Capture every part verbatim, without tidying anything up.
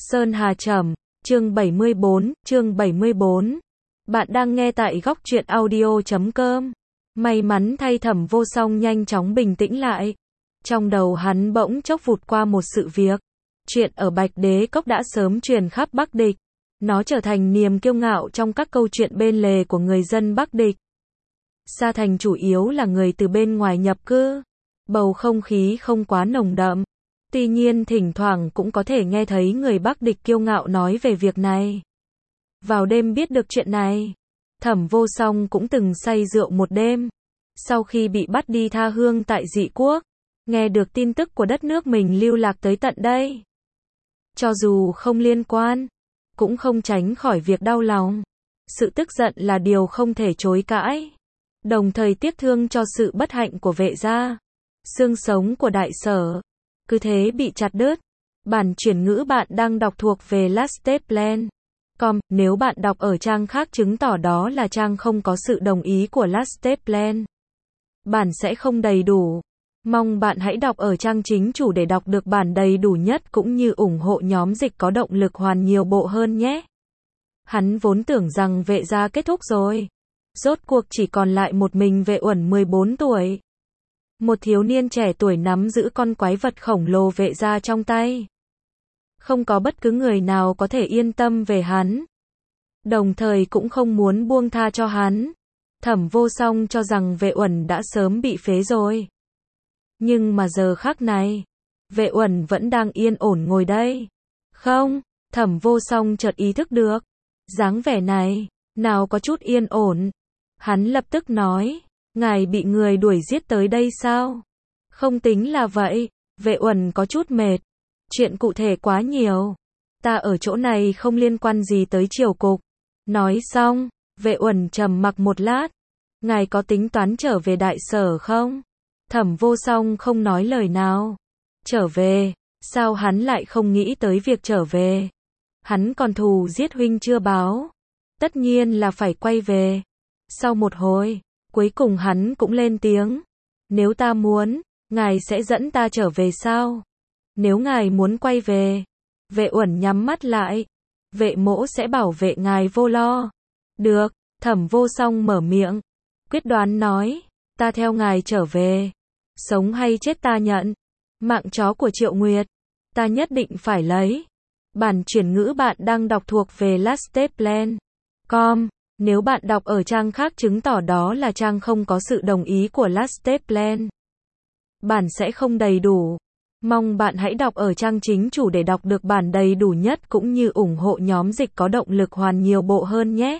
Sơn Hà Trầm, chương bảy mươi bốn, chương bảy mươi bốn. Bạn đang nghe tại góc truyện audio chấm com. May mắn thay Thẩm Vô Song nhanh chóng bình tĩnh lại. Trong đầu hắn bỗng chốc vụt qua một sự việc. Chuyện ở Bạch Đế Cốc đã sớm truyền khắp Bắc Địch. Nó trở thành niềm kiêu ngạo trong các câu chuyện bên lề của người dân Bắc Địch. Sa Thành chủ yếu là người từ bên ngoài nhập cư. Bầu không khí không quá nồng đậm. Tuy nhiên thỉnh thoảng cũng có thể nghe thấy người Bắc Địch kiêu ngạo nói về việc này. Vào đêm biết được chuyện này, Thẩm Vô Song cũng từng say rượu một đêm. Sau khi bị bắt đi tha hương tại Dị Quốc, nghe được tin tức của đất nước mình lưu lạc tới tận đây. Cho dù không liên quan, cũng không tránh khỏi việc đau lòng. Sự tức giận là điều không thể chối cãi. Đồng thời tiếc thương cho sự bất hạnh của Vệ gia. Xương sống của đại sở cứ thế bị chặt đứt. Bản chuyển ngữ bạn đang đọc thuộc về last step plan chấm com. Nếu bạn đọc ở trang khác chứng tỏ đó là trang không có sự đồng ý của last step plan. Bản sẽ không đầy đủ. Mong bạn hãy đọc ở trang chính chủ để đọc được bản đầy đủ nhất cũng như ủng hộ nhóm dịch có động lực hoàn nhiều bộ hơn nhé. Hắn vốn tưởng rằng Vệ gia kết thúc rồi. Rốt cuộc chỉ còn lại một mình Vệ Uẩn mười bốn tuổi. Một thiếu niên trẻ tuổi nắm giữ con quái vật khổng lồ Vệ gia trong tay. Không có bất cứ người nào có thể yên tâm về hắn. Đồng thời cũng không muốn buông tha cho hắn. Thẩm Vô Song cho rằng Vệ Uẩn đã sớm bị phế rồi. Nhưng mà giờ khắc này, Vệ Uẩn vẫn đang yên ổn ngồi đây. Không, Thẩm Vô Song chợt ý thức được. Dáng vẻ này, nào có chút yên ổn. Hắn lập tức nói, ngài bị người đuổi giết tới đây sao? Không tính là vậy, Vệ Uẩn có chút mệt. Chuyện cụ thể quá nhiều. Ta ở chỗ này không liên quan gì tới triều cục. Nói xong, Vệ Uẩn trầm mặc một lát. Ngài có tính toán trở về đại sở không? Thẩm Vô Song không nói lời nào. Trở về, sao hắn lại không nghĩ tới việc trở về? Hắn còn thù giết huynh chưa báo. Tất nhiên là phải quay về. Sau một hồi, cuối cùng hắn cũng lên tiếng. Nếu ta muốn, ngài sẽ dẫn ta trở về sao? Nếu ngài muốn quay về, Vệ Uẩn nhắm mắt lại. Vệ mỗ sẽ bảo vệ ngài vô lo. Được, Thẩm Vô Song mở miệng. Quyết đoán nói, ta theo ngài trở về. Sống hay chết ta nhận. Mạng chó của Triệu Nguyệt, ta nhất định phải lấy. Bản chuyển ngữ bạn đang đọc thuộc về last step plan chấm com. Nếu bạn đọc ở trang khác chứng tỏ đó là trang không có sự đồng ý của last step plan. Bản sẽ không đầy đủ. Mong bạn hãy đọc ở trang chính chủ để đọc được bản đầy đủ nhất cũng như ủng hộ nhóm dịch có động lực hoàn nhiều bộ hơn nhé.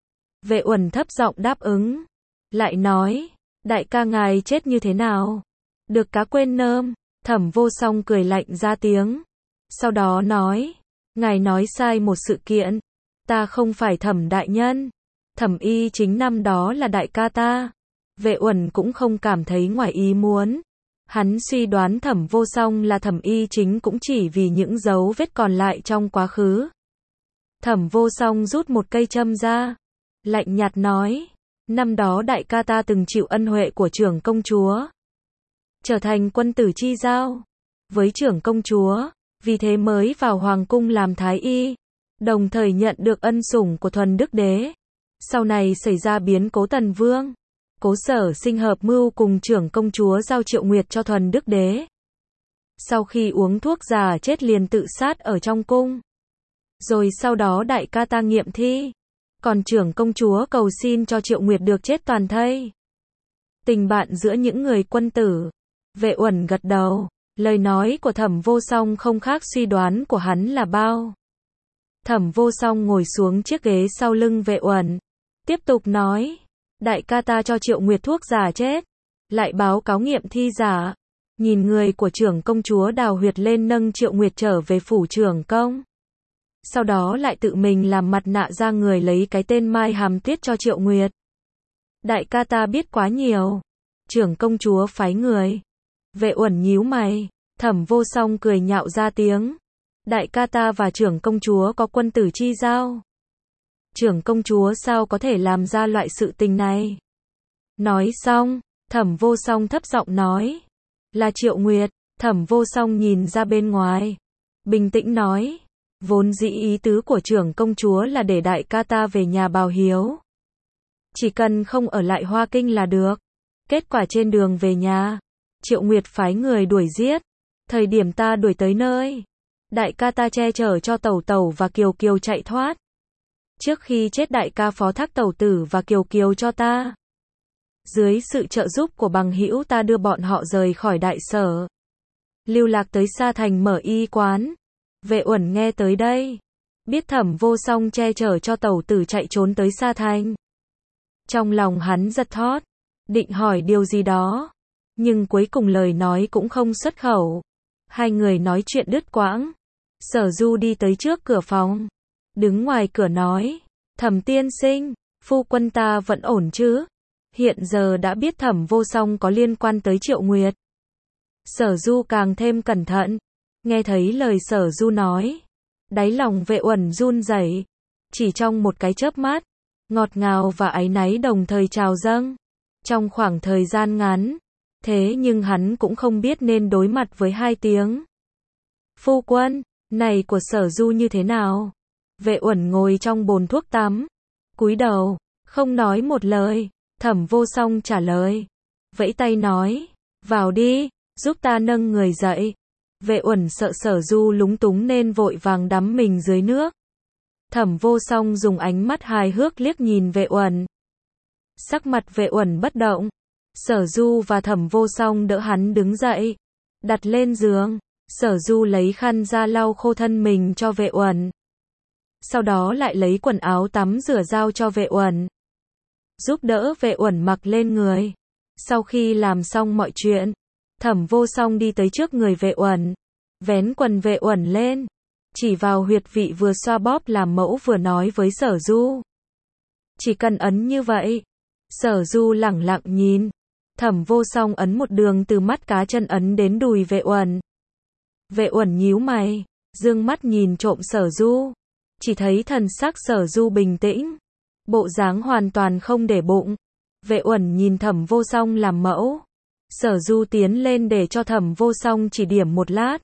Vệ Uẩn thấp giọng đáp ứng. Lại nói, đại ca ngài chết như thế nào? Được cá quên nơm. Thẩm Vô Song cười lạnh ra tiếng. Sau đó nói, ngài nói sai một sự kiện. Ta không phải Thẩm đại nhân. Thẩm Y Chính năm đó là đại ca ta. Vệ Uẩn cũng không cảm thấy ngoài ý muốn. Hắn suy đoán Thẩm Vô Song là Thẩm Y Chính cũng chỉ vì những dấu vết còn lại trong quá khứ. Thẩm Vô Song rút một cây châm ra. Lạnh nhạt nói, năm đó đại ca ta từng chịu ân huệ của trưởng công chúa. Trở thành quân tử chi giao với trưởng công chúa, vì thế mới vào hoàng cung làm thái y. Đồng thời nhận được ân sủng của Thuần Đức Đế. Sau này xảy ra biến cố Tần Vương. Cố Sở Sinh hợp mưu cùng trưởng công chúa giao Triệu Nguyệt cho Thuần Đức Đế. Sau khi uống thuốc già chết liền tự sát ở trong cung. Rồi sau đó đại ca ta nghiệm thi. Còn trưởng công chúa cầu xin cho Triệu Nguyệt được chết toàn thây. Tình bạn giữa những người quân tử. Vệ Uẩn gật đầu. Lời nói của Thẩm Vô Song không khác suy đoán của hắn là bao. Thẩm Vô Song ngồi xuống chiếc ghế sau lưng Vệ Uẩn. Tiếp tục nói. Đại ca ta cho Triệu Nguyệt thuốc giả chết. Lại báo cáo nghiệm thi giả. Nhìn người của trưởng công chúa đào huyệt lên nâng Triệu Nguyệt trở về phủ trưởng công. Sau đó lại tự mình làm mặt nạ ra người lấy cái tên Mai Hàm Tuyết cho Triệu Nguyệt. Đại ca ta biết quá nhiều. Trưởng công chúa phái người. Vệ Uẩn nhíu mày. Thẩm Vô Song cười nhạo ra tiếng. Đại ca ta và trưởng công chúa có quân tử chi giao. Trưởng công chúa sao có thể làm ra loại sự tình này? Nói xong, Thẩm Vô Song thấp giọng nói. Là Triệu Nguyệt. Thẩm Vô Song nhìn ra bên ngoài. Bình tĩnh nói. Vốn dĩ ý tứ của trưởng công chúa là để đại ca ta về nhà bào hiếu. Chỉ cần không ở lại Hoa Kinh là được. Kết quả trên đường về nhà, Triệu Nguyệt phái người đuổi giết. Thời điểm ta đuổi tới nơi, đại ca ta che chở cho Tẩu Tẩu và Kiều Kiều chạy thoát. Trước khi chết đại ca phó thác Tẩu Tử và Kiều Kiều cho ta. Dưới sự trợ giúp của bằng hữu ta đưa bọn họ rời khỏi đại sở. Lưu lạc tới Sa Thành mở y quán. Vệ Uẩn nghe tới đây, biết Thẩm Vô Song che chở cho Tẩu Tử chạy trốn tới Sa Thành. Trong lòng hắn giật thót, định hỏi điều gì đó, nhưng cuối cùng lời nói cũng không xuất khẩu. Hai người nói chuyện đứt quãng. Sở Du đi tới trước cửa phòng, đứng ngoài cửa nói, Thẩm tiên sinh, phu quân ta vẫn ổn chứ? Hiện giờ đã biết Thẩm Vô Song có liên quan tới Triệu Nguyệt. Sở Du càng thêm cẩn thận, nghe thấy lời Sở Du nói, đáy lòng Vệ Uẩn run rẩy, chỉ trong một cái chớp mắt, ngọt ngào và áy náy đồng thời trào dâng. Trong khoảng thời gian ngắn, thế nhưng hắn cũng không biết nên đối mặt với hai tiếng. Phu quân, này của Sở Du như thế nào? Vệ Uẩn ngồi trong bồn thuốc tắm, cúi đầu, không nói một lời. Thẩm Vô Song trả lời, vẫy tay nói, vào đi, giúp ta nâng người dậy. Vệ Uẩn sợ Sở Du lúng túng nên vội vàng đắm mình dưới nước. Thẩm Vô Song dùng ánh mắt hài hước liếc nhìn Vệ Uẩn. Sắc mặt Vệ Uẩn bất động. Sở Du và Thẩm Vô Song đỡ hắn đứng dậy, đặt lên giường. Sở Du lấy khăn ra lau khô thân mình cho Vệ Uẩn. Sau đó lại lấy quần áo tắm rửa giao cho Vệ Uẩn, giúp đỡ Vệ Uẩn mặc lên người. Sau khi làm xong mọi chuyện, Thẩm Vô Song đi tới trước người Vệ Uẩn, vén quần Vệ Uẩn lên, chỉ vào huyệt vị vừa xoa bóp làm mẫu vừa nói với Sở Du. Chỉ cần ấn như vậy. Sở Du lẳng lặng nhìn. Thẩm Vô Song ấn một đường từ mắt cá chân ấn đến đùi Vệ Uẩn. Vệ Uẩn nhíu mày, dương mắt nhìn trộm Sở Du. Chỉ thấy thần sắc Sở Du bình tĩnh, bộ dáng hoàn toàn không để bụng. Vệ Uẩn nhìn Thẩm Vô Song làm mẫu. Sở Du tiến lên để cho Thẩm Vô Song chỉ điểm một lát.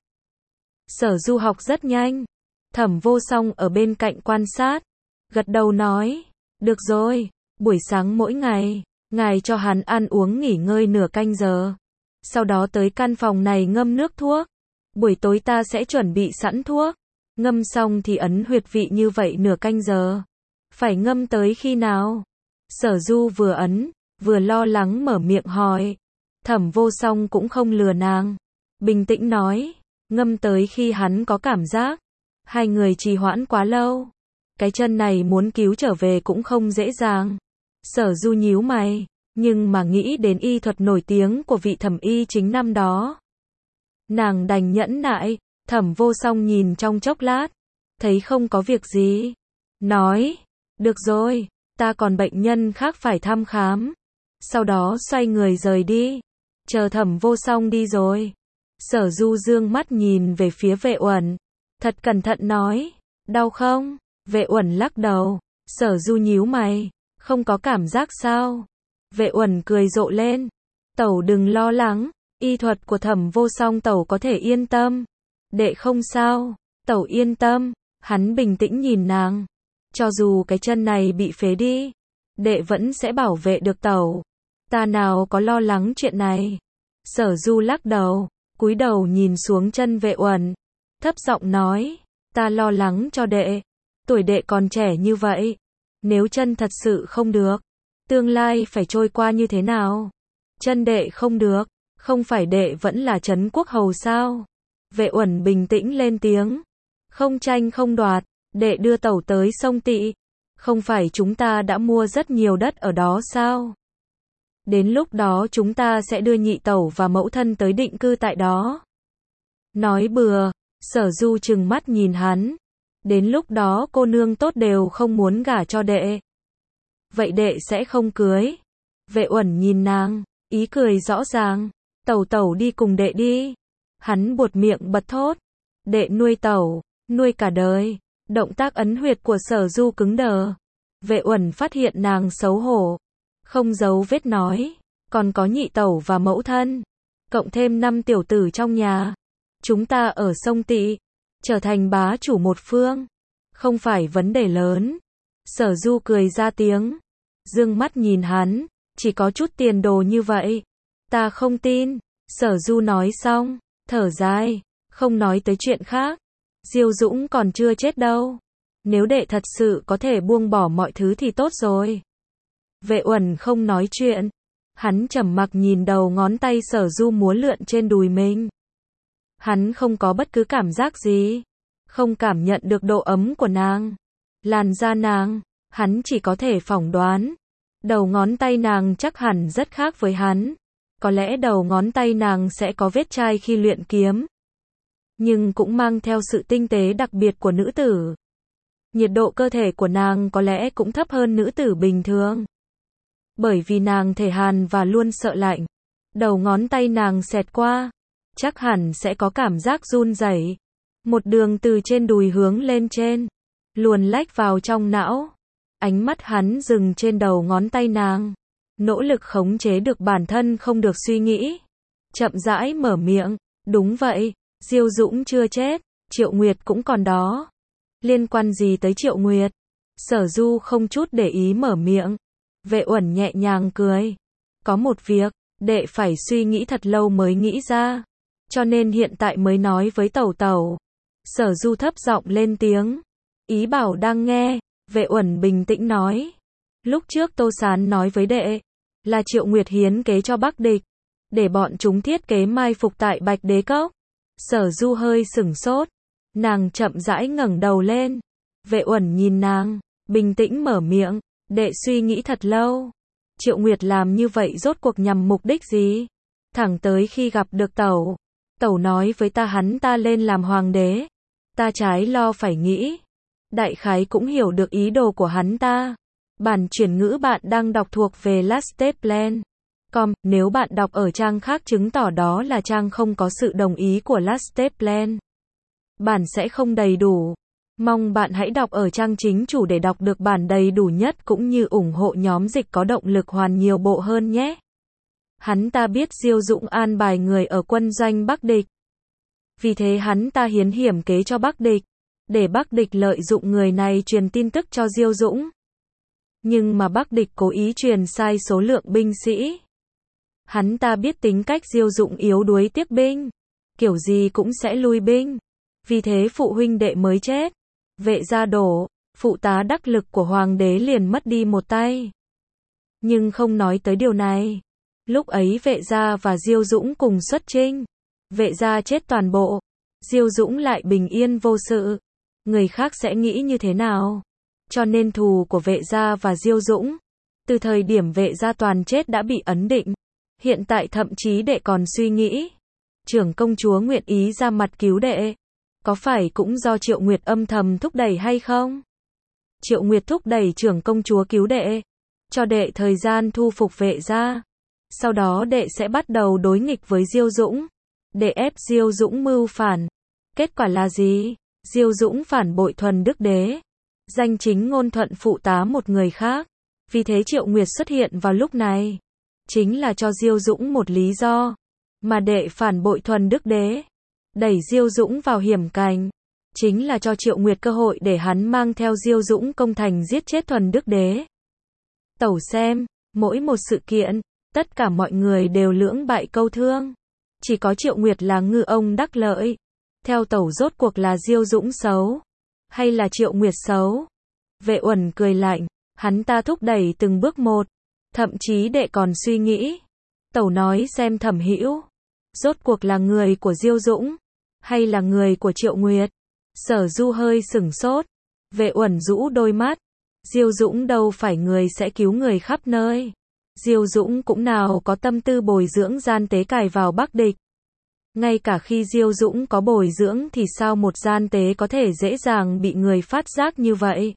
Sở Du học rất nhanh. Thẩm Vô Song ở bên cạnh quan sát, gật đầu nói, được rồi, buổi sáng mỗi ngày, ngài cho hắn ăn uống nghỉ ngơi nửa canh giờ. Sau đó tới căn phòng này ngâm nước thuốc. Buổi tối ta sẽ chuẩn bị sẵn thuốc. Ngâm xong thì ấn huyệt vị như vậy nửa canh giờ. Phải ngâm tới khi nào? Sở Du vừa ấn, vừa lo lắng mở miệng hỏi. Thẩm Vô Song cũng không lừa nàng, bình tĩnh nói, ngâm tới khi hắn có cảm giác. Hai người trì hoãn quá lâu, cái chân này muốn cứu trở về cũng không dễ dàng. Sở Du nhíu mày, nhưng mà nghĩ đến y thuật nổi tiếng của vị thẩm y chính năm đó, nàng đành nhẫn nại. Thẩm Vô Song nhìn trong chốc lát, thấy không có việc gì, nói, được rồi, ta còn bệnh nhân khác phải thăm khám. Sau đó xoay người rời đi. Chờ Thẩm Vô Song đi rồi, Sở Du dương mắt nhìn về phía Vệ Uẩn, thật cẩn thận nói, đau không? Vệ Uẩn lắc đầu. Sở Du nhíu mày, không có cảm giác sao? Vệ Uẩn cười rộ lên, tẩu đừng lo lắng, y thuật của Thẩm Vô Song tẩu có thể yên tâm. Đệ không sao, tẩu yên tâm. Hắn bình tĩnh nhìn nàng, cho dù cái chân này bị phế đi, đệ vẫn sẽ bảo vệ được tẩu. Ta nào có lo lắng chuyện này. Sở Du lắc đầu, cúi đầu nhìn xuống chân Vệ Uẩn, thấp giọng nói, ta lo lắng cho đệ. Tuổi đệ còn trẻ như vậy, nếu chân thật sự không được, tương lai phải trôi qua như thế nào? Chân đệ không được, không phải đệ vẫn là Trấn Quốc hầu sao? Vệ Uẩn bình tĩnh lên tiếng, không tranh không đoạt, đệ đưa tẩu tới sông Tị, không phải chúng ta đã mua rất nhiều đất ở đó sao? Đến lúc đó chúng ta sẽ đưa nhị tẩu và mẫu thân tới định cư tại đó. Nói bừa. Sở Du trừng mắt nhìn hắn, đến lúc đó cô nương tốt đều không muốn gả cho đệ. Vậy đệ sẽ không cưới. Vệ Uẩn nhìn nàng, ý cười rõ ràng, tẩu tẩu đi cùng đệ đi. Hắn buột miệng bật thốt, đệ nuôi tẩu, nuôi cả đời. Động tác ấn huyệt của Sở Du cứng đờ. Vệ Uẩn phát hiện nàng xấu hổ, không giấu vết nói, còn có nhị tẩu và mẫu thân, cộng thêm năm tiểu tử trong nhà. Chúng ta ở sông Tị, trở thành bá chủ một phương, không phải vấn đề lớn. Sở Du cười ra tiếng, dương mắt nhìn hắn, chỉ có chút tiền đồ như vậy, ta không tin. Sở Du nói xong, thở dài, không nói tới chuyện khác. Diêu Dũng còn chưa chết đâu. Nếu đệ thật sự có thể buông bỏ mọi thứ thì tốt rồi. Vệ Uẩn không nói chuyện. Hắn trầm mặc nhìn đầu ngón tay Sở Du múa lượn trên đùi mình. Hắn không có bất cứ cảm giác gì. Không cảm nhận được độ ấm của nàng. Làn da nàng, hắn chỉ có thể phỏng đoán. Đầu ngón tay nàng chắc hẳn rất khác với hắn. Có lẽ đầu ngón tay nàng sẽ có vết chai khi luyện kiếm. Nhưng cũng mang theo sự tinh tế đặc biệt của nữ tử. Nhiệt độ cơ thể của nàng có lẽ cũng thấp hơn nữ tử bình thường. Bởi vì nàng thể hàn và luôn sợ lạnh. Đầu ngón tay nàng xẹt qua, chắc hẳn sẽ có cảm giác run rẩy. Một đường từ trên đùi hướng lên trên, luồn lách vào trong não. Ánh mắt hắn dừng trên đầu ngón tay nàng, nỗ lực khống chế được bản thân không được suy nghĩ. Chậm rãi mở miệng, đúng vậy, Diêu Dũng chưa chết, Triệu Nguyệt cũng còn đó. Liên quan gì tới Triệu Nguyệt? Sở Du không chút để ý mở miệng. Vệ Uẩn nhẹ nhàng cười. Có một việc, đệ phải suy nghĩ thật lâu mới nghĩ ra. Cho nên hiện tại mới nói với Tẩu Tẩu. Sở Du thấp giọng lên tiếng. Ý bảo đang nghe. Vệ Uẩn bình tĩnh nói. Lúc trước Tô Sán nói với đệ, là Triệu Nguyệt hiến kế cho Bắc địch, để bọn chúng thiết kế mai phục tại Bạch Đế Cốc. Sở Du hơi sửng sốt. Nàng chậm rãi ngẩng đầu lên. Vệ Uẩn nhìn nàng, bình tĩnh mở miệng. Đệ suy nghĩ thật lâu. Triệu Nguyệt làm như vậy rốt cuộc nhằm mục đích gì? Thẳng tới khi gặp được Tẩu. Tẩu nói với ta hắn ta lên làm hoàng đế. Ta trái lo phải nghĩ. Đại khái cũng hiểu được ý đồ của hắn ta. Bản chuyển ngữ bạn đang đọc thuộc về Last Step Plan. Com, nếu bạn đọc ở trang khác chứng tỏ đó là trang không có sự đồng ý của Last Step Plan. Bản sẽ không đầy đủ. Mong bạn hãy đọc ở trang chính chủ để đọc được bản đầy đủ nhất cũng như ủng hộ nhóm dịch có động lực hoàn nhiều bộ hơn nhé. Hắn ta biết Diêu Dũng an bài người ở quân doanh Bắc địch. Vì thế hắn ta hiến hiểm kế cho Bắc địch, để Bắc địch lợi dụng người này truyền tin tức cho Diêu Dũng. Nhưng mà Bắc địch cố ý truyền sai số lượng binh sĩ. Hắn ta biết tính cách Diêu Dũng yếu đuối tiếc binh, kiểu gì cũng sẽ lui binh. Vì thế phụ huynh đệ mới chết. Vệ gia đổ, phụ tá đắc lực của hoàng đế liền mất đi một tay. Nhưng không nói tới điều này. Lúc ấy vệ gia và Diêu Dũng cùng xuất chinh. Vệ gia chết toàn bộ. Diêu Dũng lại bình yên vô sự. Người khác sẽ nghĩ như thế nào? Cho nên thù của vệ gia và Diêu Dũng, từ thời điểm vệ gia toàn chết đã bị ấn định. Hiện tại thậm chí đệ còn suy nghĩ. Trưởng công chúa nguyện ý ra mặt cứu đệ. Có phải cũng do Triệu Nguyệt âm thầm thúc đẩy hay không? Triệu Nguyệt thúc đẩy trưởng công chúa cứu đệ, cho đệ thời gian thu phục vệ gia. Sau đó đệ sẽ bắt đầu đối nghịch với Diêu Dũng, để ép Diêu Dũng mưu phản. Kết quả là gì? Diêu Dũng phản bội Thuần Đức Đế, danh chính ngôn thuận phụ tá một người khác. Vì thế Triệu Nguyệt xuất hiện vào lúc này, chính là cho Diêu Dũng một lý do. Mà đệ phản bội Thuần Đức Đế, đẩy Diêu Dũng vào hiểm cảnh, chính là cho Triệu Nguyệt cơ hội để hắn mang theo Diêu Dũng công thành giết chết Thuần Đức Đế. Tẩu xem, mỗi một sự kiện, tất cả mọi người đều lưỡng bại câu thương. Chỉ có Triệu Nguyệt là ngư ông đắc lợi. Theo tẩu rốt cuộc là Diêu Dũng xấu, hay là Triệu Nguyệt xấu? Vệ Uẩn cười lạnh, hắn ta thúc đẩy từng bước một. Thậm chí đệ còn suy nghĩ. Tẩu nói xem Thẩm Hữu rốt cuộc là người của Diêu Dũng, hay là người của Triệu Nguyệt? Sở Du hơi sửng sốt. Vệ Uẩn rũ đôi mắt. Diêu Dũng đâu phải người sẽ cứu người khắp nơi. Diêu Dũng cũng nào có tâm tư bồi dưỡng gian tế cài vào Bắc địch. Ngay cả khi Diêu Dũng có bồi dưỡng thì sao một gian tế có thể dễ dàng bị người phát giác như vậy?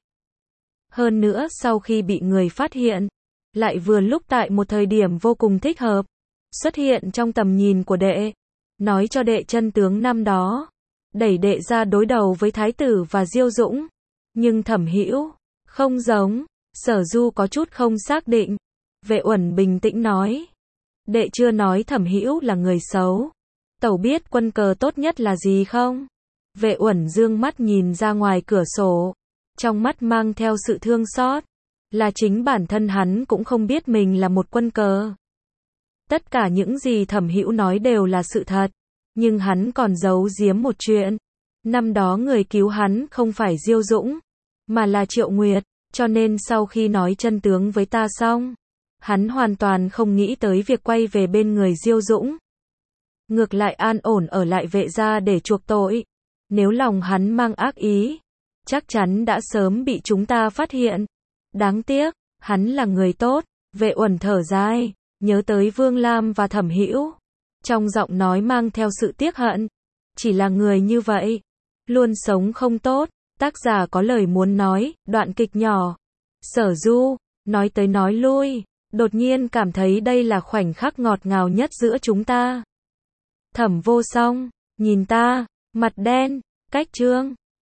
Hơn nữa sau khi bị người phát hiện, lại vừa lúc tại một thời điểm vô cùng thích hợp, xuất hiện trong tầm nhìn của đệ, nói cho đệ chân tướng năm đó, đẩy đệ ra đối đầu với Thái tử và Diêu Dũng. Nhưng Thẩm Hữu không giống. Sở Du có chút không xác định. Vệ Uẩn bình tĩnh nói, đệ chưa nói Thẩm Hữu là người xấu. Tẩu biết quân cờ tốt nhất là gì không? Vệ Uẩn dương mắt nhìn ra ngoài cửa sổ, trong mắt mang theo sự thương xót, là chính bản thân hắn cũng không biết mình là một quân cờ. Tất cả những gì Thẩm Hữu nói đều là sự thật, nhưng hắn còn giấu giếm một chuyện. Năm đó người cứu hắn không phải Diêu Dũng, mà là Triệu Nguyệt, cho nên sau khi nói chân tướng với ta xong, hắn hoàn toàn không nghĩ tới việc quay về bên người Diêu Dũng. Ngược lại an ổn ở lại Vệ gia để chuộc tội. Nếu lòng hắn mang ác ý, chắc chắn đã sớm bị chúng ta phát hiện. Đáng tiếc, hắn là người tốt. Vệ Uẩn thở dài, nhớ tới Vương Lam và Thẩm Hữu, trong giọng nói mang theo sự tiếc hận. Chỉ là người như vậy, luôn sống không tốt. Tác giả có lời muốn nói, đoạn kịch nhỏ. Sở Du, nói tới nói lui, đột nhiên cảm thấy đây là khoảnh khắc ngọt ngào nhất giữa chúng ta. Thẩm Vô Song, nhìn ta, mặt đen, cách chương.